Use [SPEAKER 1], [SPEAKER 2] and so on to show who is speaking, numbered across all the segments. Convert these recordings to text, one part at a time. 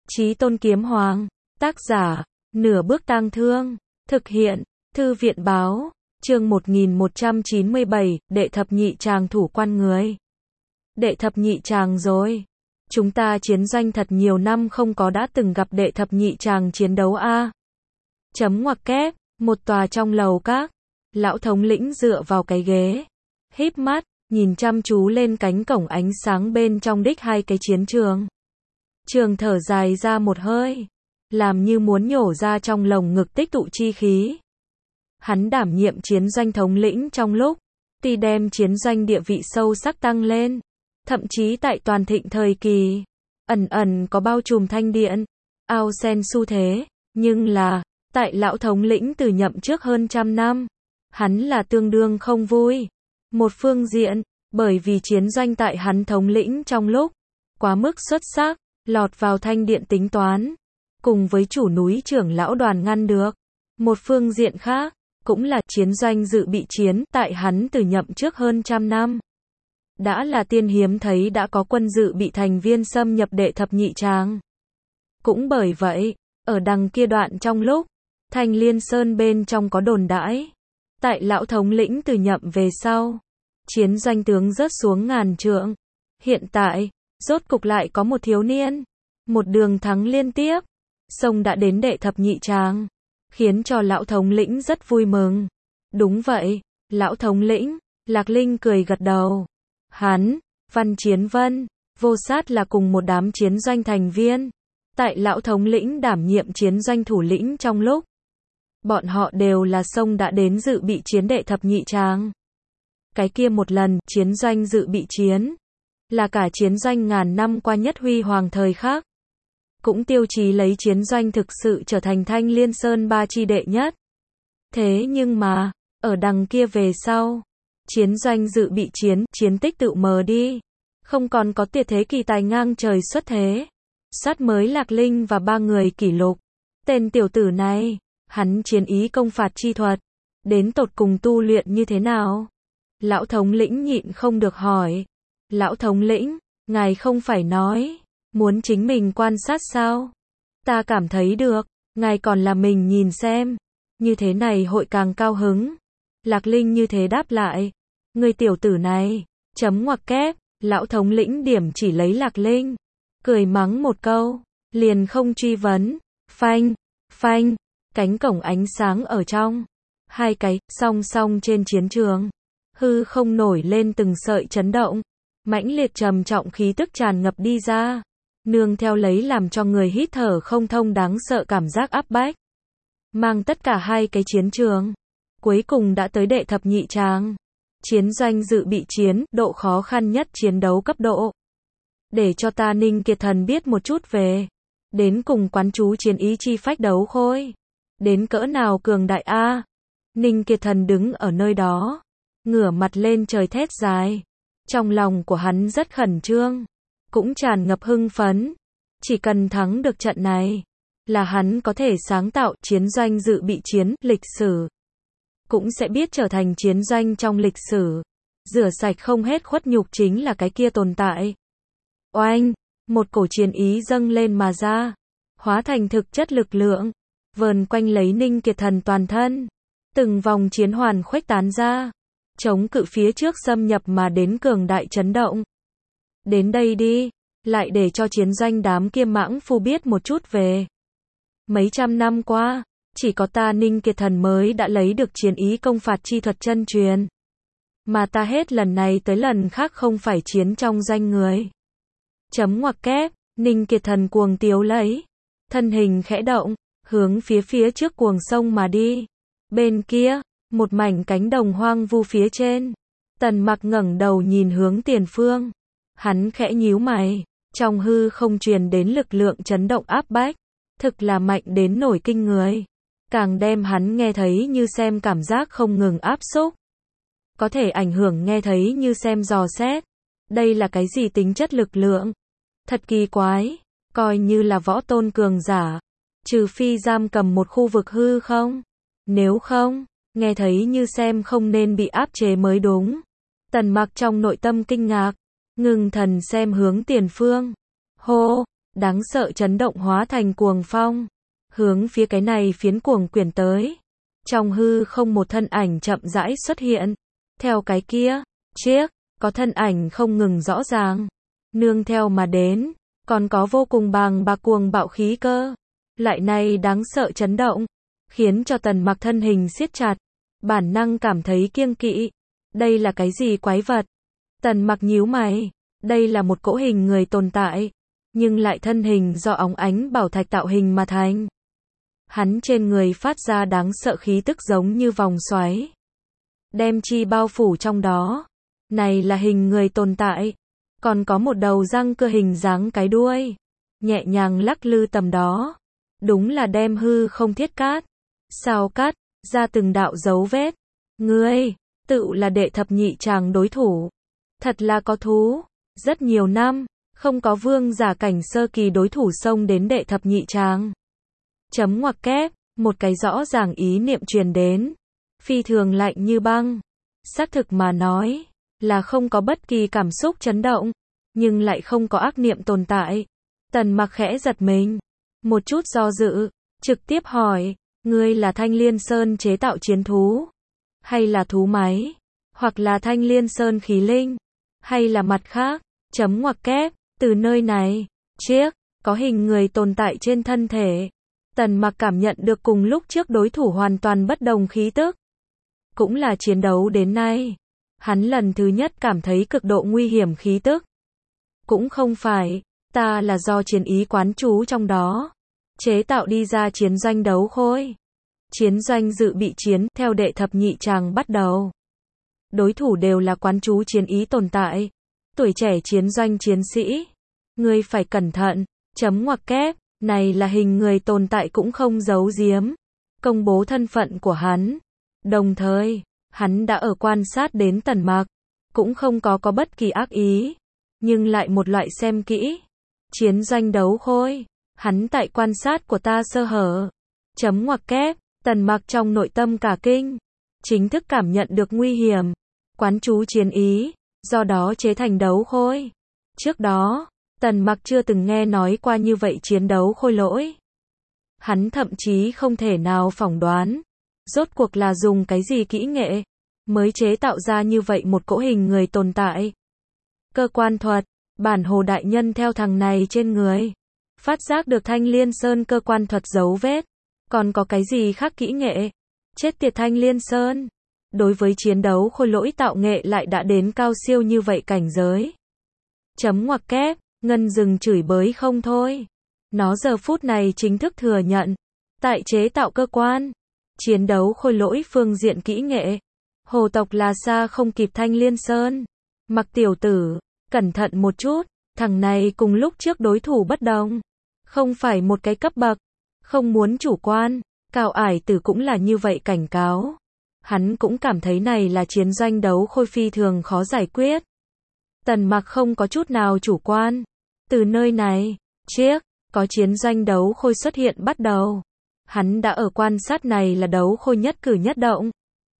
[SPEAKER 1] Chí Tôn Kiếm Hoàng, tác giả, Nửa Bước Tang Thương, thực hiện, Thư viện Báo, chương 1197, đệ thập nhị tràng thủ quan người. Đệ thập nhị tràng rồi. Chúng ta chiến doanh thật nhiều năm không có đã từng gặp đệ thập nhị tràng chiến đấu a. Chấm ngoặc kép, một tòa trong lầu các. Lão thống lĩnh dựa vào cái ghế, híp mắt, nhìn chăm chú lên cánh cổng ánh sáng bên trong đích hai cái chiến trường. Trường thở dài ra một hơi, làm như muốn nhổ ra trong lồng ngực tích tụ chi khí. Hắn đảm nhiệm chiến doanh thống lĩnh trong lúc, tuy đem chiến doanh địa vị sâu sắc tăng lên, thậm chí tại toàn thịnh thời kỳ, ẩn ẩn có bao trùm thanh điện, ao sen xu thế, nhưng là, tại lão thống lĩnh từ nhậm trước hơn trăm năm, hắn là tương đương không vui. Một phương diện, bởi vì chiến doanh tại hắn thống lĩnh trong lúc, quá mức xuất sắc, lọt vào thanh điện tính toán, cùng với chủ núi trưởng lão đoàn ngăn được. Một phương diện khác, cũng là chiến doanh dự bị chiến tại hắn từ nhậm trước hơn trăm năm. Đã là tiên hiếm thấy đã có quân dự bị thành viên xâm nhập đệ thập nhị tràng. Cũng bởi vậy, ở đằng kia đoạn trong lúc, Thanh Liên Sơn bên trong có đồn đãi. Tại lão thống lĩnh từ nhậm về sau, chiến doanh tướng rớt xuống ngàn trượng. Hiện tại, rốt cục lại có một thiếu niên, một đường thắng liên tiếp, sông đã đến đệ thập nhị tràng, khiến cho lão thống lĩnh rất vui mừng. Đúng vậy, lão thống lĩnh, Lạc Linh cười gật đầu. Hắn, Văn Chiến Vân, Vô Sát là cùng một đám chiến doanh thành viên. Tại lão thống lĩnh đảm nhiệm chiến doanh thủ lĩnh trong lúc, bọn họ đều là sông đã đến dự bị chiến đệ thập nhị tràng. Cái kia một lần, chiến doanh dự bị chiến, là cả chiến doanh ngàn năm qua nhất huy hoàng thời khắc. Cũng tiêu chí lấy chiến doanh thực sự trở thành Thanh Liên Sơn ba chi đệ nhất. Thế nhưng mà, ở đằng kia về sau, chiến doanh dự bị chiến, chiến tích tự mờ đi. Không còn có tuyệt thế kỳ tài ngang trời xuất thế. Sát mới Lạc Linh và ba người kỷ lục. Tên tiểu tử này, hắn chiến ý công phạt chi thuật, đến tột cùng tu luyện như thế nào? Lão thống lĩnh nhịn không được hỏi. Lão thống lĩnh, ngài không phải nói, muốn chính mình quan sát sao? Ta cảm thấy được, ngài còn là mình nhìn xem, như thế này hội càng cao hứng. Lạc Linh như thế đáp lại. Người tiểu tử này, chấm ngoặc kép, lão thống lĩnh điểm chỉ lấy Lạc Linh, cười mắng một câu, liền không truy vấn. Phanh, phanh, cánh cổng ánh sáng ở trong, hai cái, song song trên chiến trường, hư không nổi lên từng sợi chấn động, mãnh liệt trầm trọng khí tức tràn ngập đi ra, nương theo lấy làm cho người hít thở không thông đáng sợ cảm giác áp bách, mang tất cả hai cái chiến trường, cuối cùng đã tới đệ thập nhị tràng, chiến doanh dự bị chiến, độ khó khăn nhất chiến đấu cấp độ. Để cho ta Ninh Kiệt Thần biết một chút về, đến cùng quán chú chiến ý chi phách đấu khôi, đến cỡ nào cường đại a. Ninh Kiệt Thần đứng ở nơi đó, ngửa mặt lên trời thét dài. Trong lòng của hắn rất khẩn trương, cũng tràn ngập hưng phấn. Chỉ cần thắng được trận này, là hắn có thể sáng tạo chiến doanh dự bị chiến, lịch sử. Cũng sẽ biết trở thành chiến doanh trong lịch sử. Rửa sạch không hết khuất nhục chính là cái kia tồn tại. Oanh, một cổ chiến ý dâng lên mà ra, hóa thành thực chất lực lượng, vờn quanh lấy Ninh Kiệt Thần toàn thân. Từng vòng chiến hoàn khuếch tán ra, chống cự phía trước xâm nhập mà đến cường đại chấn động. Đến đây đi, lại để cho chiến doanh đám kia mãng phu biết một chút về. Mấy trăm năm qua, chỉ có ta Ninh Kiệt Thần mới đã lấy được chiến ý công phạt chi thuật chân truyền. Mà ta hết lần này tới lần khác không phải chiến trong danh người. Chấm ngoặc kép, Ninh Kiệt Thần cuồng tiếu lấy, thân hình khẽ động, hướng phía trước cuồng sông mà đi. Bên kia, một mảnh cánh đồng hoang vu phía trên, Tần Mặc ngẩng đầu nhìn hướng tiền phương. Hắn khẽ nhíu mày, trong hư không truyền đến lực lượng chấn động áp bách, thực là mạnh đến nổi kinh người. Càng đem hắn nghe thấy như xem cảm giác không ngừng áp xúc. Có thể ảnh hưởng nghe thấy như xem dò xét. Đây là cái gì tính chất lực lượng? Thật kỳ quái, coi như là võ tôn cường giả, trừ phi giam cầm một khu vực hư không? Nếu không, nghe thấy như xem không nên bị áp chế mới đúng. Tần Mặc trong nội tâm kinh ngạc, ngưng thần xem hướng tiền phương. Hô, đáng sợ chấn động hóa thành cuồng phong, hướng phía cái này phiến cuồng quyển tới. Trong hư không một thân ảnh chậm rãi xuất hiện, theo cái kia, chiếc, có thân ảnh không ngừng rõ ràng, nương theo mà đến, còn có vô cùng bàng bạc cuồng bạo khí cơ, lại này đáng sợ chấn động, khiến cho Tần Mặc thân hình siết chặt, bản năng cảm thấy kiêng kỵ. Đây là cái gì quái vật? Tần Mặc nhíu mày, đây là một cỗ hình người tồn tại, nhưng lại thân hình do óng ánh bảo thạch tạo hình mà thành. Hắn trên người phát ra đáng sợ khí tức giống như vòng xoáy, đem chi bao phủ trong đó. Này là hình người tồn tại, còn có một đầu răng cưa hình dáng cái đuôi, nhẹ nhàng lắc lư tầm đó, đúng là đem hư không thiết cát, sao cắt ra từng đạo dấu vết. Ngươi, tự là đệ thập nhị tràng đối thủ, thật là có thú. Rất nhiều năm, không có vương giả cảnh sơ kỳ đối thủ xông đến đệ thập nhị tràng. Chấm ngoặc kép, một cái rõ ràng ý niệm truyền đến, phi thường lạnh như băng. Xác thực mà nói, là không có bất kỳ cảm xúc chấn động, nhưng lại không có ác niệm tồn tại. Tần Mặc khẽ giật mình, một chút do dự, trực tiếp hỏi, ngươi là Thanh Liên Sơn chế tạo chiến thú, hay là thú máy, hoặc là Thanh Liên Sơn khí linh, hay là mặt khác? Chấm ngoặc kép, từ nơi này, chiếc, có hình người tồn tại trên thân thể. Tần Mặc cảm nhận được cùng lúc trước đối thủ hoàn toàn bất đồng khí tức. Cũng là chiến đấu đến nay, hắn lần thứ nhất cảm thấy cực độ nguy hiểm khí tức. Cũng không phải, ta là do chiến ý quán trú trong đó, chế tạo đi ra chiến doanh đấu khôi. Chiến doanh dự bị chiến, theo đệ thập nhị tràng bắt đầu. Đối thủ đều là quán trú chiến ý tồn tại. Tuổi trẻ chiến doanh chiến sĩ. Ngươi phải cẩn thận, chấm ngoặc kép, này là hình người tồn tại cũng không giấu giếm. Công bố thân phận của hắn. Đồng thời, hắn đã ở quan sát đến Tần Mặc. Cũng không có bất kỳ ác ý. Nhưng lại một loại xem kỹ. Chiến doanh đấu khôi. Hắn tại quan sát của ta sơ hở. Chấm ngoặc kép, Tần Mặc trong nội tâm cả kinh. Chính thức cảm nhận được nguy hiểm. Quán trú chiến ý, do đó chế thành đấu khôi. Trước đó, Tần Mặc chưa từng nghe nói qua như vậy chiến đấu khôi lỗi. Hắn thậm chí không thể nào phỏng đoán, rốt cuộc là dùng cái gì kỹ nghệ, mới chế tạo ra như vậy một cỗ hình người tồn tại. Cơ quan thuật, bản hồ đại nhân theo thằng này trên người, phát giác được Thanh Liên Sơn cơ quan thuật dấu vết. Còn có cái gì khác kỹ nghệ? Chết tiệt Thanh Liên Sơn! Đối với chiến đấu khôi lỗi tạo nghệ lại đã đến cao siêu như vậy cảnh giới. Chấm ngoặc kép, Ngân dừng chửi bới không thôi. Nó giờ phút này chính thức thừa nhận, tại chế tạo cơ quan, chiến đấu khôi lỗi phương diện kỹ nghệ, hồ tộc là xa không kịp Thanh Liên Sơn. Mặc tiểu tử, cẩn thận một chút, thằng này cùng lúc trước đối thủ bất đồng. Không phải một cái cấp bậc, không muốn chủ quan, Cao Ải Tử cũng là như vậy cảnh cáo. Hắn cũng cảm thấy này là chiến doanh đấu khôi phi thường khó giải quyết. Tần Mặc không có chút nào chủ quan. Từ nơi này, chiếc, có chiến doanh đấu khôi xuất hiện bắt đầu. Hắn đã ở quan sát này là đấu khôi nhất cử nhất động.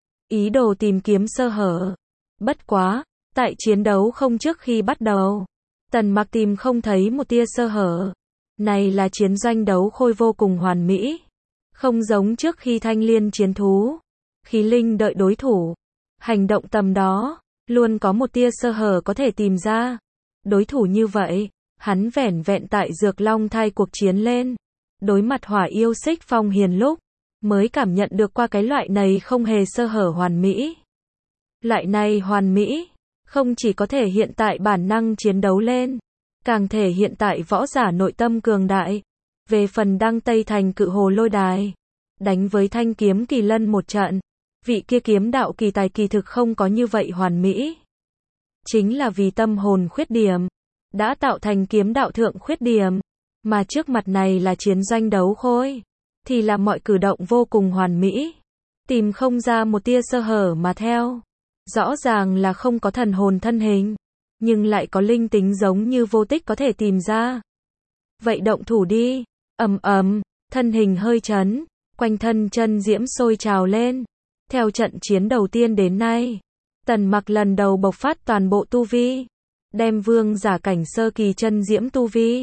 [SPEAKER 1] Ý đồ tìm kiếm sơ hở. Bất quá, tại chiến đấu không trước khi bắt đầu, Tần Mặc tìm không thấy một tia sơ hở. Này là chiến doanh đấu khôi vô cùng hoàn mỹ. Không giống trước khi Thanh Liên chiến thú, khí linh đợi đối thủ. Hành động tầm đó, luôn có một tia sơ hở có thể tìm ra. Đối thủ như vậy, hắn vẻn vẹn tại Dược Long thai cuộc chiến lên. Đối mặt Hỏa yêu Xích Phong Hiền lúc, mới cảm nhận được qua cái loại này không hề sơ hở hoàn mỹ. Loại này hoàn mỹ, không chỉ có thể hiện tại bản năng chiến đấu lên, càng thể hiện tại võ giả nội tâm cường đại. Về phần đăng Tây Thành Cự Hồ Lôi Đài, đánh với Thanh Kiếm Kỳ Lân một trận, vị kia kiếm đạo kỳ tài kỳ thực không có như vậy hoàn mỹ. Chính là vì tâm hồn khuyết điểm, đã tạo thành kiếm đạo thượng khuyết điểm, mà trước mặt này là chiến doanh đấu khôi, thì là mọi cử động vô cùng hoàn mỹ, tìm không ra một tia sơ hở mà theo. Rõ ràng là không có thần hồn thân hình, nhưng lại có linh tính giống như vô tích có thể tìm ra. Vậy động thủ đi. Ầm ầm, thân hình hơi chấn, quanh thân chân diễm sôi trào lên. Theo trận chiến đầu tiên đến nay, Tần Mặc lần đầu bộc phát toàn bộ tu vi, đem vương giả cảnh sơ kỳ chân diễm tu vi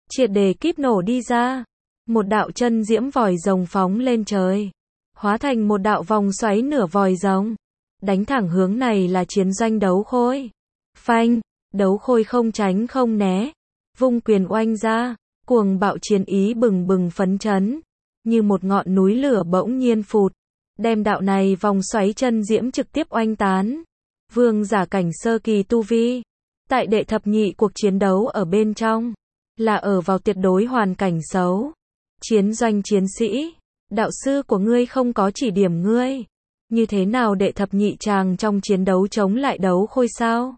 [SPEAKER 1] triệt để kíp nổ đi ra. Một đạo chân diễm vòi rồng phóng lên trời, hóa thành một đạo vòng xoáy nửa vòi rồng, đánh thẳng hướng này là chiến doanh đấu khôi. Phanh, đấu khôi không tránh không né, vung quyền oanh ra, cuồng bạo chiến ý bừng bừng phấn chấn, như một ngọn núi lửa bỗng nhiên phụt, đem đạo này vòng xoáy chân diễm trực tiếp oanh tán. Vương giả cảnh sơ kỳ tu vi, tại đệ thập nhị cuộc chiến đấu ở bên trong, là ở vào tuyệt đối hoàn cảnh xấu. Chiến doanh chiến sĩ, đạo sư của ngươi không có chỉ điểm ngươi, như thế nào đệ thập nhị chàng trong chiến đấu chống lại đấu khôi sao?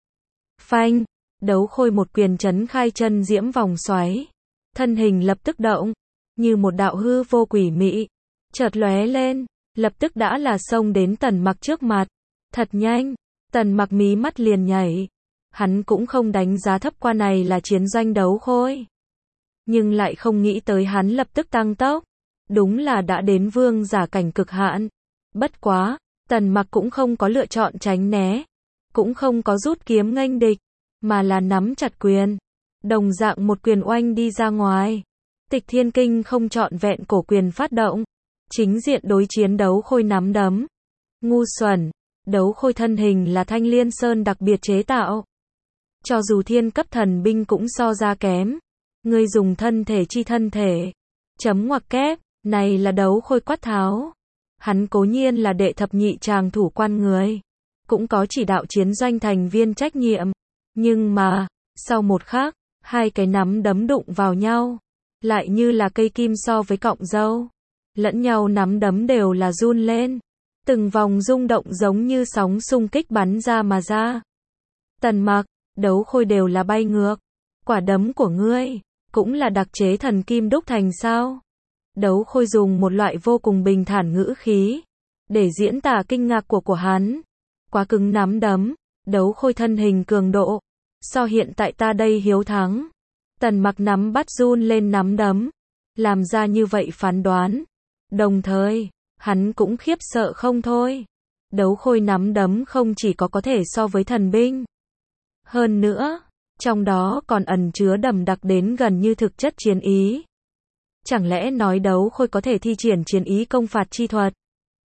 [SPEAKER 1] Phanh, đấu khôi một quyền chấn khai chân diễm vòng xoáy, thân hình lập tức động, như một đạo hư vô quỷ mị, chợt lóe lên, lập tức đã là xông đến Tần Mặc trước mặt. Thật nhanh, Tần Mặc mí mắt liền nhảy, hắn cũng không đánh giá thấp qua này là chiến doanh đấu khôi, nhưng lại không nghĩ tới hắn lập tức tăng tốc, đúng là đã đến vương giả cảnh cực hạn. Bất quá, Tần Mặc cũng không có lựa chọn tránh né, cũng không có rút kiếm nghênh địch, mà là nắm chặt quyền, đồng dạng một quyền oanh đi ra ngoài. Tịch Thiên Kinh không trọn vẹn cổ quyền phát động, chính diện đối chiến đấu khôi nắm đấm. Ngu xuẩn, đấu khôi thân hình là Thanh Liên Sơn đặc biệt chế tạo, cho dù thiên cấp thần binh cũng so ra kém. Ngươi dùng thân thể chi thân thể. Chấm ngoặc kép, này là đấu khôi quát tháo. Hắn cố nhiên là đệ thập nhị chàng thủ quan người, cũng có chỉ đạo chiến doanh thành viên trách nhiệm. Nhưng mà, sau một khắc, hai cái nắm đấm đụng vào nhau, lại như là cây kim so với cọng dâu. Lẫn nhau nắm đấm đều là run lên, từng vòng rung động giống như sóng xung kích bắn ra mà ra. Tần Mặc, đấu khôi đều là bay ngược. Quả đấm của ngươi cũng là đặc chế thần kim đúc thành sao? Đấu khôi dùng một loại vô cùng bình thản ngữ khí để diễn tả kinh ngạc của hắn. Quá cứng nắm đấm, đấu khôi thân hình cường độ, so hiện tại ta đây hiếu thắng. Tần Mặc nắm bắt run lên nắm đấm, làm ra như vậy phán đoán. Đồng thời, hắn cũng khiếp sợ không thôi. Đấu khôi nắm đấm không chỉ có thể so với thần binh, hơn nữa, trong đó còn ẩn chứa đậm đặc đến gần như thực chất chiến ý. Chẳng lẽ nói đấu khôi có thể thi triển chiến ý công phạt chi thuật?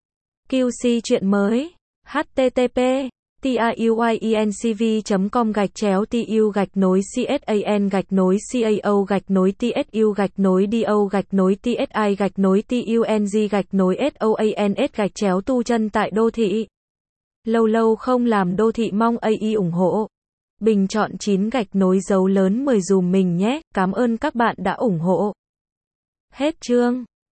[SPEAKER 1] QC chuyện mới. http tuyuanc.com/TU-TU-TSAN-TUNG-TUNG tại đô thị. Lâu lâu không làm đô thị mong AI ủng hộ. Bình chọn 9 gạch nối dấu lớn 10 dùm mình nhé. Cảm ơn các bạn đã ủng hộ. Hết chương.